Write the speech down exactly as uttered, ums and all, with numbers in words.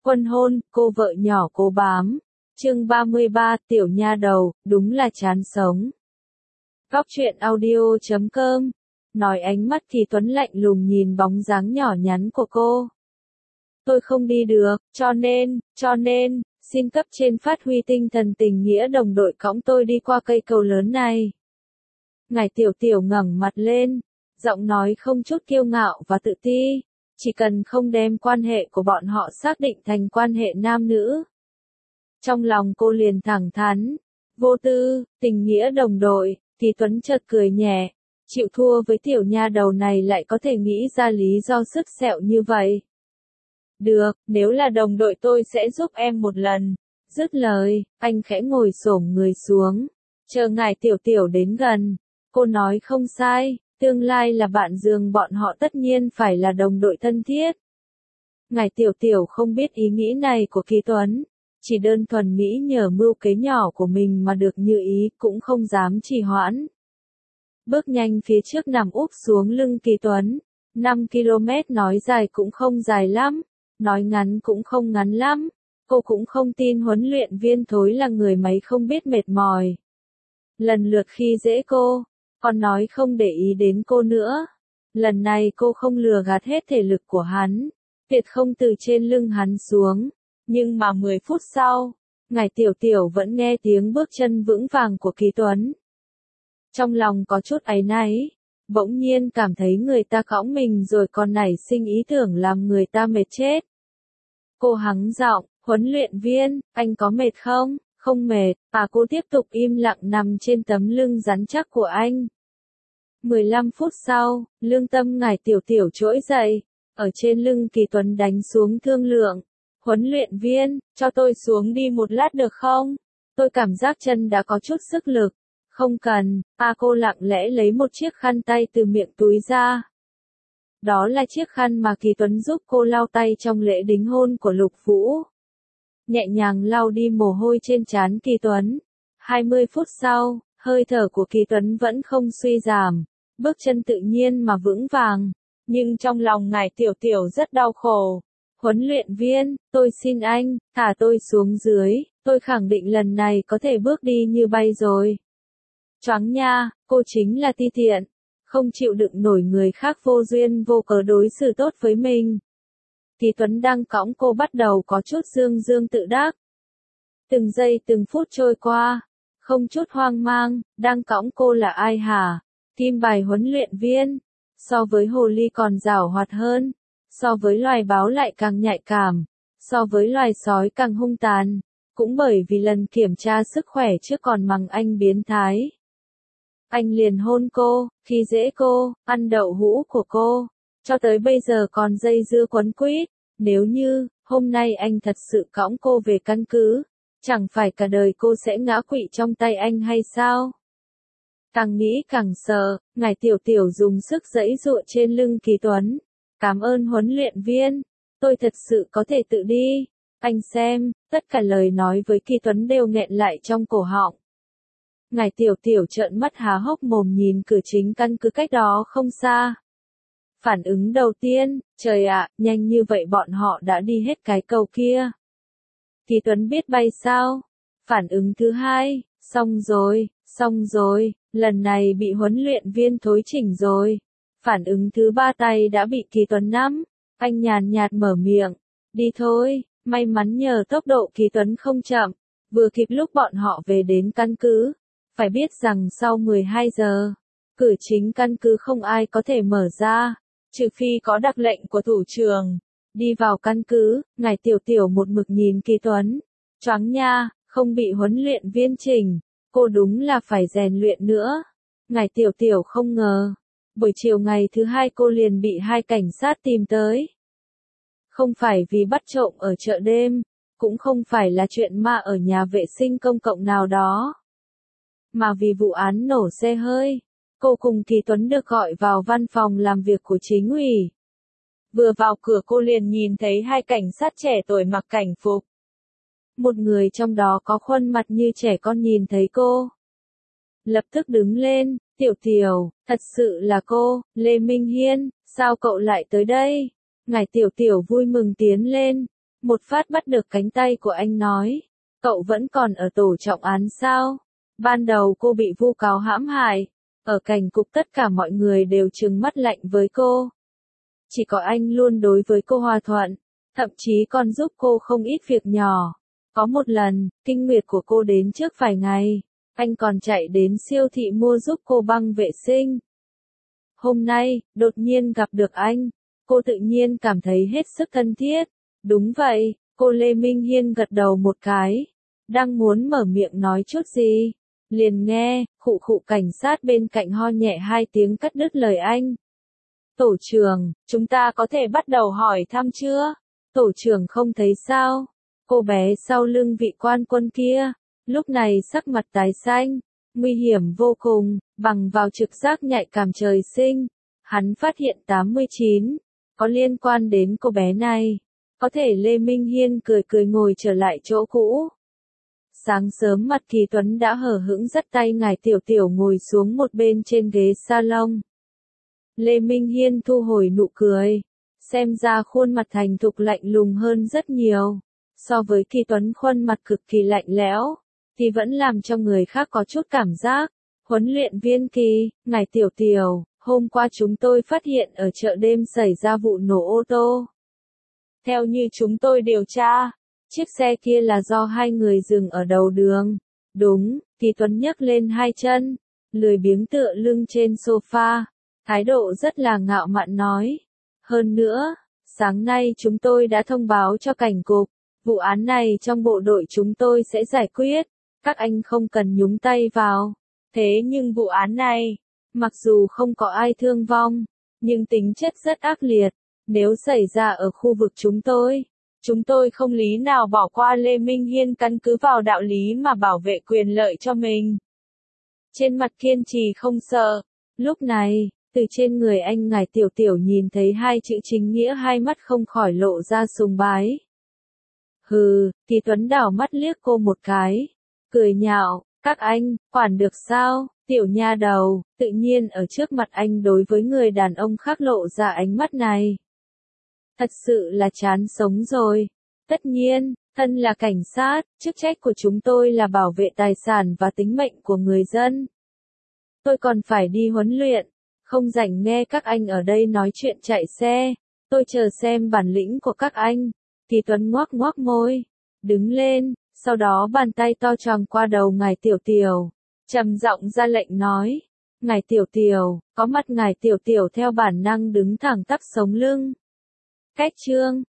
Quân hôn, cô vợ nhỏ cố bám. Chương ba mươi ba, tiểu nha đầu, đúng là chán sống. Góc truyện audio chấm com. Nói ánh mắt thì Tuấn lạnh lùng nhìn bóng dáng nhỏ nhắn của cô. Tôi không đi được, cho nên, cho nên, xin cấp trên phát huy tinh thần tình nghĩa đồng đội cõng tôi đi qua cây cầu lớn này. Ngải Tiểu Tiểu ngẩng mặt lên, giọng nói không chút kiêu ngạo và tự ti, chỉ cần không đem quan hệ của bọn họ xác định thành quan hệ nam nữ. Trong lòng cô liền thẳng thắn, vô tư, tình nghĩa đồng đội, thì Tuấn chợt cười nhẹ, chịu thua với tiểu nha đầu này lại có thể nghĩ ra lý do sứt sẹo như vậy. Được, nếu là đồng đội tôi sẽ giúp em một lần. Dứt lời, anh khẽ ngồi xổm người xuống, chờ Ngải Tiểu Tiểu đến gần. Cô nói không sai, tương lai là bạn giường bọn họ tất nhiên phải là đồng đội thân thiết. Ngải Tiểu Tiểu không biết ý nghĩ này của Kỳ Tuấn, chỉ đơn thuần nghĩ nhờ mưu kế nhỏ của mình mà được như ý cũng không dám trì hoãn. Bước nhanh phía trước nằm úp xuống lưng Kỳ Tuấn, năm ki lô mét nói dài cũng không dài lắm, nói ngắn cũng không ngắn lắm, cô cũng không tin huấn luyện viên Thối là người máy không biết mệt mỏi. Lần lượt khi dễ cô, còn nói không để ý đến cô nữa. Lần này cô không lừa gạt hết thể lực của hắn, tuyệt không từ trên lưng hắn xuống. Nhưng mà mười phút sau, Ngải Tiểu Tiểu vẫn nghe tiếng bước chân vững vàng của Kỳ Tuấn. Trong lòng có chút áy náy, bỗng nhiên cảm thấy người ta cõng mình rồi còn nảy sinh ý tưởng làm người ta mệt chết. Cô hắng giọng, huấn luyện viên, anh có mệt không? Không mệt, à cô tiếp tục im lặng nằm trên tấm lưng rắn chắc của anh. mười lăm phút sau, lương tâm Ngải Tiểu Tiểu trỗi dậy, ở trên lưng Kỳ Tuấn đánh xuống thương lượng. Huấn luyện viên, cho tôi xuống đi một lát được không? Tôi cảm giác chân đã có chút sức lực. Không cần, à cô lặng lẽ lấy một chiếc khăn tay từ miệng túi ra. Đó là chiếc khăn mà Kỳ Tuấn giúp cô lau tay trong lễ đính hôn của Lục Vũ. Nhẹ nhàng lau đi mồ hôi trên trán Kỳ Tuấn. hai mươi phút sau, hơi thở của Kỳ Tuấn vẫn không suy giảm, bước chân tự nhiên mà vững vàng, nhưng trong lòng Ngải Tiểu Tiểu rất đau khổ. Huấn luyện viên, tôi xin anh, thả tôi xuống dưới, tôi khẳng định lần này có thể bước đi như bay rồi. Choáng nha, cô chính là ti tiện, không chịu đựng nổi người khác vô duyên vô cớ đối xử tốt với mình. Kỳ Tuấn đang cõng cô bắt đầu có chút dương dương tự đắc. Từng giây từng phút trôi qua, không chút hoang mang, đang cõng cô là ai hả? Kim bài huấn luyện viên, so với hồ ly còn giảo hoạt hơn, so với loài báo lại càng nhạy cảm, so với loài sói càng hung tàn, cũng bởi vì lần kiểm tra sức khỏe trước còn mắng anh biến thái. Anh liền hôn cô, khi dễ cô, ăn đậu hũ của cô, cho tới bây giờ còn dây dưa quấn quýt. Nếu như, hôm nay anh thật sự cõng cô về căn cứ, chẳng phải cả đời cô sẽ ngã quỵ trong tay anh hay sao? Càng nghĩ càng sợ, Ngải Tiểu Tiểu dùng sức giãy giụa trên lưng Kỳ Tuấn. Cảm ơn huấn luyện viên, tôi thật sự có thể tự đi. Anh xem, tất cả lời nói với Kỳ Tuấn đều nghẹn lại trong cổ họng. Ngải Tiểu Tiểu trợn mắt há hốc mồm nhìn cửa chính căn cứ cách đó không xa. Phản ứng đầu tiên, trời ạ, nhanh như vậy bọn họ đã đi hết cái cầu kia. Kỳ Tuấn biết bay sao? Phản ứng thứ hai, xong rồi, xong rồi, lần này bị huấn luyện viên Thối chỉnh rồi. Phản ứng thứ ba tay đã bị Kỳ Tuấn nắm, anh nhàn nhạt mở miệng, đi thôi, may mắn nhờ tốc độ Kỳ Tuấn không chậm, vừa kịp lúc bọn họ về đến căn cứ. Phải biết rằng sau mười hai giờ, cửa chính căn cứ không ai có thể mở ra, trừ phi có đặc lệnh của thủ trưởng. Đi vào căn cứ, Ngải Tiểu Tiểu một mực nhìn Kỳ Tuấn, choáng nha, không bị huấn luyện viên chỉnh, cô đúng là phải rèn luyện nữa. Ngải Tiểu Tiểu không ngờ, buổi chiều ngày thứ hai cô liền bị hai cảnh sát tìm tới. Không phải vì bắt trộm ở chợ đêm, cũng không phải là chuyện ma ở nhà vệ sinh công cộng nào đó, mà vì vụ án nổ xe hơi. Cô cùng Kỳ Tuấn được gọi vào văn phòng làm việc của chính ủy. Vừa vào cửa cô liền nhìn thấy hai cảnh sát trẻ tuổi mặc cảnh phục. Một người trong đó có khuôn mặt như trẻ con nhìn thấy cô, lập tức đứng lên, Tiểu Tiểu, thật sự là cô, Lê Minh Hiên, sao cậu lại tới đây? Ngải Tiểu Tiểu vui mừng tiến lên, một phát bắt được cánh tay của anh nói, cậu vẫn còn ở tổ trọng án sao? Ban đầu cô bị vu cáo hãm hại, ở cảnh cục tất cả mọi người đều trừng mắt lạnh với cô. Chỉ có anh luôn đối với cô hòa thuận, thậm chí còn giúp cô không ít việc nhỏ. Có một lần, kinh nguyệt của cô đến trước vài ngày, anh còn chạy đến siêu thị mua giúp cô băng vệ sinh. Hôm nay, đột nhiên gặp được anh, cô tự nhiên cảm thấy hết sức thân thiết. Đúng vậy, cô Lê Minh Hiên gật đầu một cái, đang muốn mở miệng nói chút gì, liền nghe, khụ khụ cảnh sát bên cạnh ho nhẹ hai tiếng cắt đứt lời anh. Tổ trưởng, chúng ta có thể bắt đầu hỏi thăm chưa? Tổ trưởng không thấy sao? Cô bé sau lưng vị quan quân kia, lúc này sắc mặt tái xanh, nguy hiểm vô cùng, bằng vào trực giác nhạy cảm trời sinh. Hắn phát hiện tám mươi chín, có liên quan đến cô bé này. Có thể Lê Minh Hiên cười cười ngồi trở lại chỗ cũ. Sáng sớm Mặt Kỳ Tuấn đã hở hững dắt tay ngài Tiểu Tiểu ngồi xuống một bên trên ghế salon. Lê Minh Hiên thu hồi nụ cười, xem ra khuôn mặt thành thục lạnh lùng hơn rất nhiều. So với Kỳ Tuấn khuôn mặt cực kỳ lạnh lẽo, thì vẫn làm cho người khác có chút cảm giác. Huấn luyện viên Kỳ, ngài Tiểu Tiểu, hôm qua chúng tôi phát hiện ở chợ đêm xảy ra vụ nổ ô tô. Theo như chúng tôi điều tra, chiếc xe kia là do hai người dừng ở đầu đường. Đúng, Kỳ Tuấn nhấc lên hai chân, lười biếng tựa lưng trên sofa, thái độ rất là ngạo mạn nói. Hơn nữa, sáng nay chúng tôi đã thông báo cho cảnh cục, vụ án này trong bộ đội chúng tôi sẽ giải quyết, các anh không cần nhúng tay vào. Thế nhưng vụ án này, mặc dù không có ai thương vong, nhưng tính chất rất ác liệt, nếu xảy ra ở khu vực chúng tôi, chúng tôi không lý nào bỏ qua. Lê Minh Hiên căn cứ vào đạo lý mà bảo vệ quyền lợi cho mình. Trên mặt kiên trì không sợ, lúc này, từ trên người anh ngài Tiểu Tiểu nhìn thấy hai chữ chính nghĩa, hai mắt không khỏi lộ ra sùng bái. Hừ, Kỳ Tuấn đảo mắt liếc cô một cái, cười nhạo, các anh, quản được sao, tiểu nha đầu, tự nhiên ở trước mặt anh đối với người đàn ông khác lộ ra ánh mắt này. Thật sự là chán sống rồi. Tất nhiên, thân là cảnh sát, chức trách của chúng tôi là bảo vệ tài sản và tính mệnh của người dân. Tôi còn phải đi huấn luyện, không rảnh nghe các anh ở đây nói chuyện chạy xe, tôi chờ xem bản lĩnh của các anh. Kỳ Tuấn ngoác ngoác môi, đứng lên, sau đó bàn tay to tròn qua đầu ngài Tiểu Tiểu, trầm giọng ra lệnh nói, ngài Tiểu Tiểu, có mặt ngài Tiểu Tiểu theo bản năng đứng thẳng tắp sống lưng. Cách chương